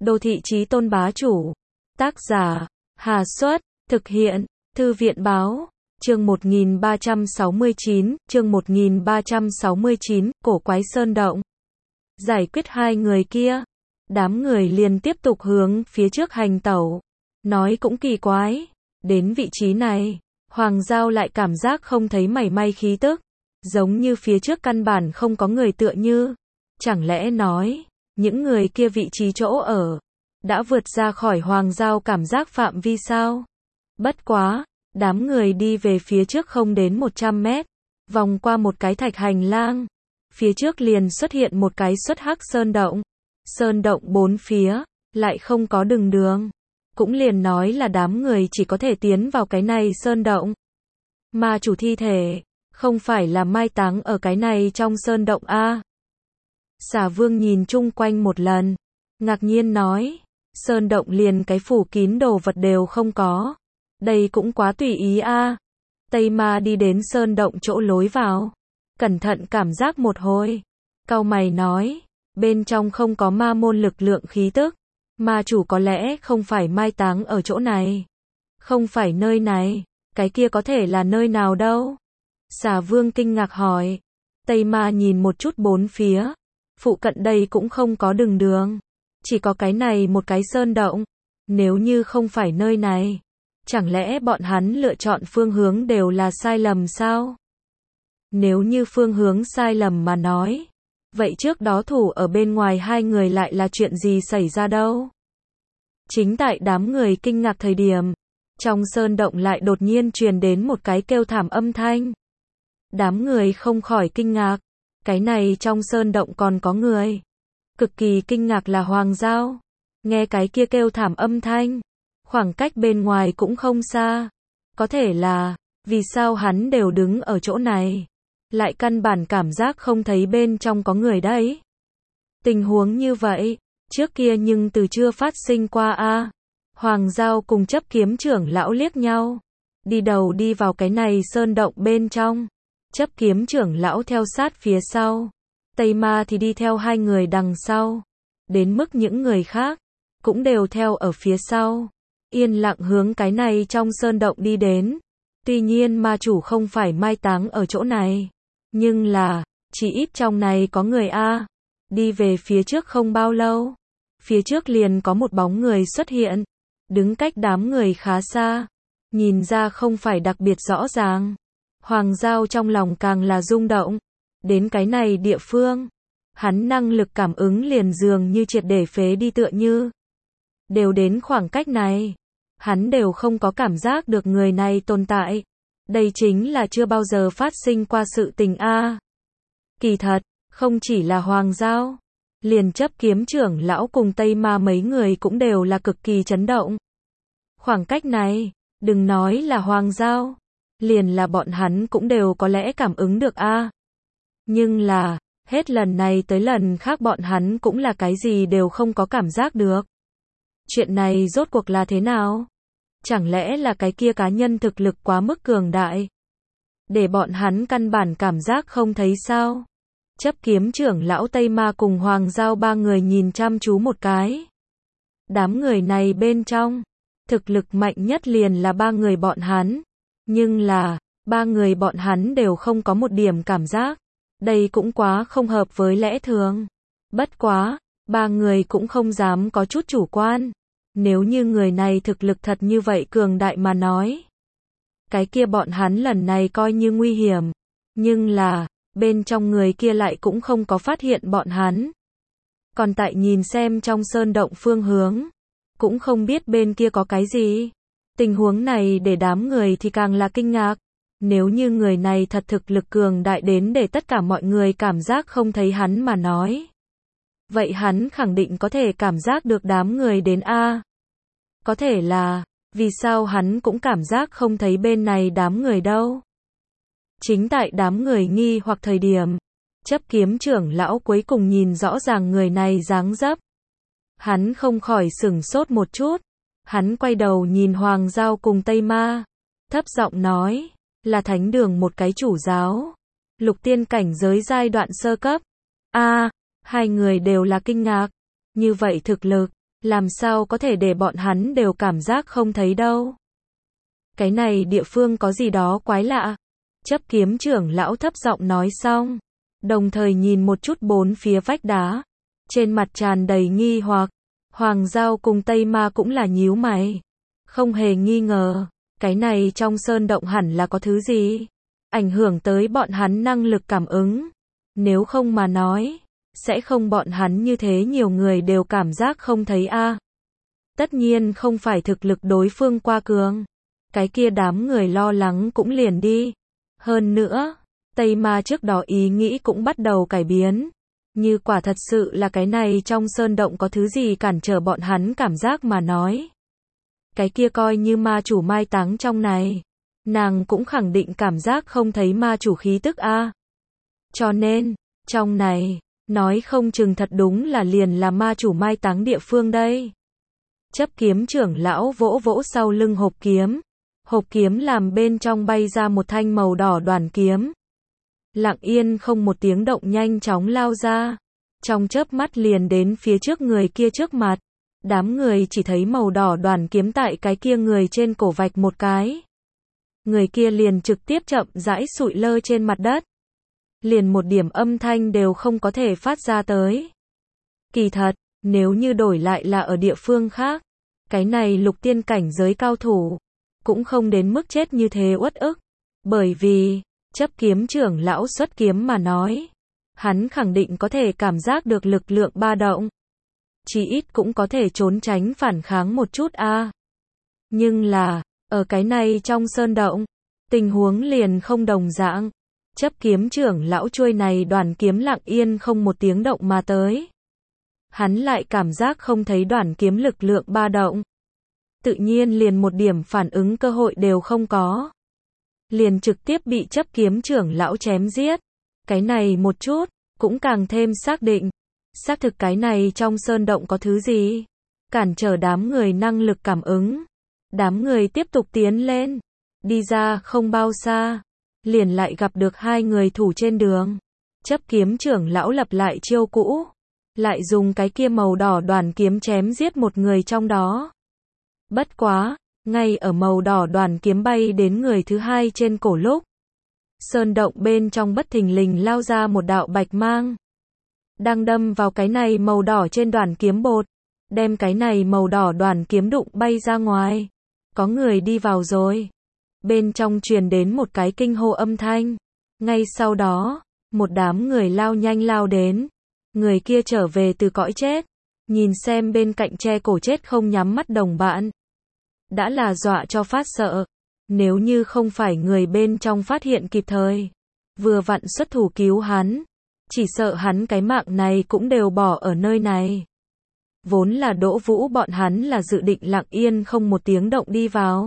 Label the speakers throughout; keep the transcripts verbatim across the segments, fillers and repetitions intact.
Speaker 1: Đô thị chí tôn bá chủ. Tác giả, Hà Xuất, thực hiện, Thư viện báo. Chương một nghìn ba trăm sáu mươi chín, chương một nghìn ba trăm sáu mươi chín, cổ quái sơn động. Giải quyết hai người kia, đám người liền tiếp tục hướng phía trước hành tẩu. Nói cũng kỳ quái, đến vị trí này, Hoàng Giao lại cảm giác không thấy mảy may khí tức, giống như phía trước căn bản không có người tựa như. Chẳng lẽ nói, những người kia vị trí chỗ ở, đã vượt ra khỏi Hoàng Giao cảm giác phạm vi sao? Bất quá, đám người đi về phía trước không đến một trăm mét, vòng qua một cái thạch hành lang, phía trước liền xuất hiện một cái xuất hắc sơn động. Sơn động bốn phía, lại không có đường đường. Cũng liền nói là đám người chỉ có thể tiến vào cái này sơn động. Ma chủ thi thể, không phải là mai táng ở cái này trong sơn động a? Xà Vương nhìn chung quanh một lần, ngạc nhiên nói, sơn động liền cái phủ kín đồ vật đều không có. Đây cũng quá tùy ý a. Tây Ma đi đến sơn động chỗ lối vào, cẩn thận cảm giác một hồi, cau mày nói, bên trong không có ma môn lực lượng khí tức, ma chủ có lẽ không phải mai táng ở chỗ này. Không phải nơi này, cái kia có thể là nơi nào đâu? Xà Vương kinh ngạc hỏi. Tây Ma nhìn một chút bốn phía, phụ cận đây cũng không có đường đường, chỉ có cái này một cái sơn động. Nếu như không phải nơi này, chẳng lẽ bọn hắn lựa chọn phương hướng đều là sai lầm sao? Nếu như phương hướng sai lầm mà nói, vậy trước đó thủ ở bên ngoài hai người lại là chuyện gì xảy ra đâu? Chính tại đám người kinh ngạc thời điểm, trong sơn động lại đột nhiên truyền đến một cái kêu thảm âm thanh. Đám người không khỏi kinh ngạc, cái này trong sơn động còn có người. Cực kỳ kinh ngạc là Hoàng Giao, nghe cái kia kêu thảm âm thanh, khoảng cách bên ngoài cũng không xa. Có thể là, vì sao hắn đều đứng ở chỗ này, lại căn bản cảm giác không thấy bên trong có người đấy? Tình huống như vậy, trước kia nhưng từ chưa phát sinh qua a. Hoàng Giao cùng chấp kiếm trưởng lão liếc nhau, đi đầu đi vào cái này sơn động bên trong. Chấp kiếm trưởng lão theo sát phía sau, Tây Ma thì đi theo hai người đằng sau, đến mức những người khác cũng đều theo ở phía sau, yên lặng hướng cái này trong sơn động đi đến. Tuy nhiên ma chủ không phải mai táng ở chỗ này, nhưng là, chỉ ít trong này có người a. Đi về phía trước không bao lâu, phía trước liền có một bóng người xuất hiện, đứng cách đám người khá xa, nhìn ra không phải đặc biệt rõ ràng. Hoàng Giao trong lòng càng là rung động, đến cái này địa phương, hắn năng lực cảm ứng liền dường như triệt để phế đi tựa như. Đều đến khoảng cách này, hắn đều không có cảm giác được người này tồn tại. Đây chính là chưa bao giờ phát sinh qua sự tình a. Kỳ thật, không chỉ là Hoàng Giao, liền chấp kiếm trưởng lão cùng Tây Ma mấy người cũng đều là cực kỳ chấn động. Khoảng cách này, đừng nói là Hoàng Giao, liền là bọn hắn cũng đều có lẽ cảm ứng được a. Nhưng là, hết lần này tới lần khác bọn hắn cũng là cái gì đều không có cảm giác được. Chuyện này rốt cuộc là thế nào? Chẳng lẽ là cái kia cá nhân thực lực quá mức cường đại, để bọn hắn căn bản cảm giác không thấy sao? Chấp kiếm trưởng lão Tây Ma cùng Hoàng Giao ba người nhìn chăm chú một cái. Đám người này bên trong, thực lực mạnh nhất liền là ba người bọn hắn. Nhưng là, ba người bọn hắn đều không có một điểm cảm giác. Đây cũng quá không hợp với lẽ thường. Bất quá, ba người cũng không dám có chút chủ quan. Nếu như người này thực lực thật như vậy cường đại mà nói, cái kia bọn hắn lần này coi như nguy hiểm. Nhưng là, bên trong người kia lại cũng không có phát hiện bọn hắn. Còn tại nhìn xem trong sơn động phương hướng, cũng không biết bên kia có cái gì. Tình huống này để đám người thì càng là kinh ngạc. Nếu như người này thật thực lực cường đại đến để tất cả mọi người cảm giác không thấy hắn mà nói, vậy hắn khẳng định có thể cảm giác được đám người đến a. Có thể là, vì sao hắn cũng cảm giác không thấy bên này đám người đâu? Chính tại đám người nghi hoặc thời điểm, chấp kiếm trưởng lão cuối cùng nhìn rõ ràng người này dáng dấp. Hắn không khỏi sửng sốt một chút. Hắn quay đầu nhìn Hoàng Giao cùng Tây Ma, thấp giọng nói, là thánh đường một cái chủ giáo, lục tiên cảnh giới giai đoạn sơ cấp. A, hai người đều là kinh ngạc, như vậy thực lực, Làm sao có thể để bọn hắn đều cảm giác không thấy đâu. Cái này địa phương có gì đó quái lạ. Chấp kiếm trưởng lão thấp giọng nói xong, đồng thời nhìn một chút bốn phía vách đá, trên mặt tràn đầy nghi hoặc. Hoàng Giao cùng Tây Ma cũng là nhíu mày, không hề nghi ngờ, cái này trong sơn động hẳn là có thứ gì, ảnh hưởng tới bọn hắn năng lực cảm ứng. Nếu không mà nói, sẽ không bọn hắn như thế nhiều người đều cảm giác không thấy a. Tất nhiên không phải thực lực đối phương qua cường, cái kia đám người lo lắng cũng liền đi. Hơn nữa, Tây Ma trước đó ý nghĩ cũng bắt đầu cải biến. Như quả thật sự là cái này trong sơn động có thứ gì cản trở bọn hắn cảm giác mà nói. Cái kia coi như ma chủ mai táng trong này. Nàng cũng khẳng định cảm giác không thấy ma chủ khí tức a. Cho nên, trong này, nói không chừng thật đúng là liền là ma chủ mai táng địa phương đây. Chấp kiếm trưởng lão vỗ vỗ sau lưng hộp kiếm. Hộp kiếm làm bên trong bay ra một thanh màu đỏ đoàn kiếm. Lặng yên không một tiếng động nhanh chóng lao ra. Trong chớp mắt liền đến phía trước người kia trước mặt. Đám người chỉ thấy màu đỏ đoàn kiếm tại cái kia người trên cổ vạch một cái. Người kia liền trực tiếp chậm rãi sụi lơ trên mặt đất. Liền một điểm âm thanh đều không có thể phát ra tới. Kỳ thật, nếu như đổi lại là ở địa phương khác, cái này lục tiên cảnh giới cao thủ, cũng không đến mức chết như thế uất ức. Bởi vì, chấp kiếm trưởng lão xuất kiếm mà nói, hắn khẳng định có thể cảm giác được lực lượng ba động. Chỉ ít cũng có thể trốn tránh phản kháng một chút a. Nhưng là, ở cái này trong sơn động, tình huống liền không đồng dạng. Chấp kiếm trưởng lão chuôi này đoàn kiếm lặng yên không một tiếng động mà tới. Hắn lại cảm giác không thấy đoàn kiếm lực lượng ba động. Tự nhiên liền một điểm phản ứng cơ hội đều không có. Liền trực tiếp bị chấp kiếm trưởng lão chém giết. Cái này một chút, cũng càng thêm xác định. Xác thực cái này trong sơn động có thứ gì. Cản trở đám người năng lực cảm ứng. Đám người tiếp tục tiến lên. Đi ra không bao xa. Liền lại gặp được hai người thủ trên đường. Chấp kiếm trưởng lão lập lại chiêu cũ. Lại dùng cái kia màu đỏ đoàn kiếm chém giết một người trong đó. Bất quá, ngay ở màu đỏ đoàn kiếm bay đến người thứ hai trên cổ lúc. Sơn động bên trong bất thình lình lao ra một đạo bạch mang. Đang đâm vào cái này màu đỏ trên đoàn kiếm bột. Đem cái này màu đỏ đoàn kiếm đụng bay ra ngoài. Có người đi vào rồi. Bên trong truyền đến một cái kinh hô âm thanh. Ngay sau đó, một đám người lao nhanh lao đến. Người kia trở về từ cõi chết. Nhìn xem bên cạnh che cổ chết không nhắm mắt đồng bạn. Đã là dọa cho phát sợ. Nếu như không phải người bên trong phát hiện kịp thời. Vừa vặn xuất thủ cứu hắn. Chỉ sợ hắn cái mạng này cũng đều bỏ ở nơi này. Vốn là Đỗ Vũ bọn hắn là dự định lặng yên không một tiếng động đi vào.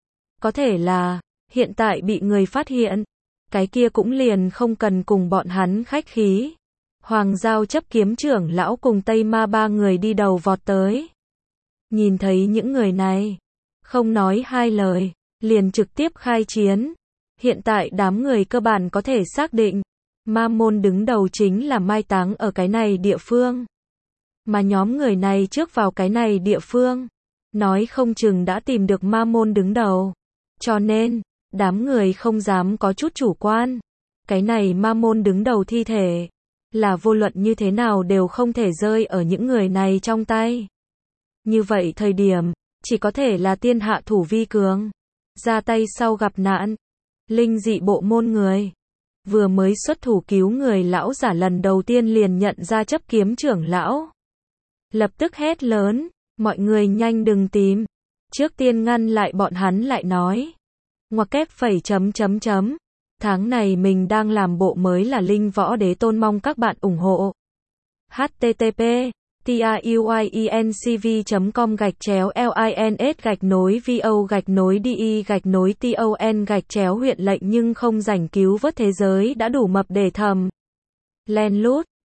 Speaker 1: Có thể là, hiện tại bị người phát hiện. Cái kia cũng liền không cần cùng bọn hắn khách khí. Hoàng Giao chấp kiếm trưởng lão cùng Tây Ma ba người đi đầu vọt tới. Nhìn thấy những người này. Không nói hai lời. Liền trực tiếp khai chiến. Hiện tại đám người cơ bản có thể xác định. Ma môn đứng đầu chính là mai táng ở cái này địa phương. Mà nhóm người này trước vào cái này địa phương. Nói không chừng đã tìm được ma môn đứng đầu. Cho nên, đám người không dám có chút chủ quan. Cái này ma môn đứng đầu thi thể. Là vô luận như thế nào đều không thể rơi ở những người này trong tay. Như vậy thời điểm, chỉ có thể là tiên hạ thủ vi cường. Ra tay sau gặp nạn. Linh dị bộ môn người. Vừa mới xuất thủ cứu người lão giả lần đầu tiên liền nhận ra chấp kiếm trưởng lão. Lập tức hét lớn, mọi người nhanh đừng tìm. Trước tiên ngăn lại bọn hắn lại nói. Ngoặc kép phẩy chấm chấm chấm. Tháng này mình đang làm bộ mới là Linh Võ Đế Tôn, mong các bạn ủng hộ. H T T P TIUYENCV chấm com gạch chéo LINS gạch nối VO gạch nối DI gạch nối TON gạch chéo huyện lệnh nhưng không rảnh cứu vớt thế giới đã đủ mập để thầm. Len lút.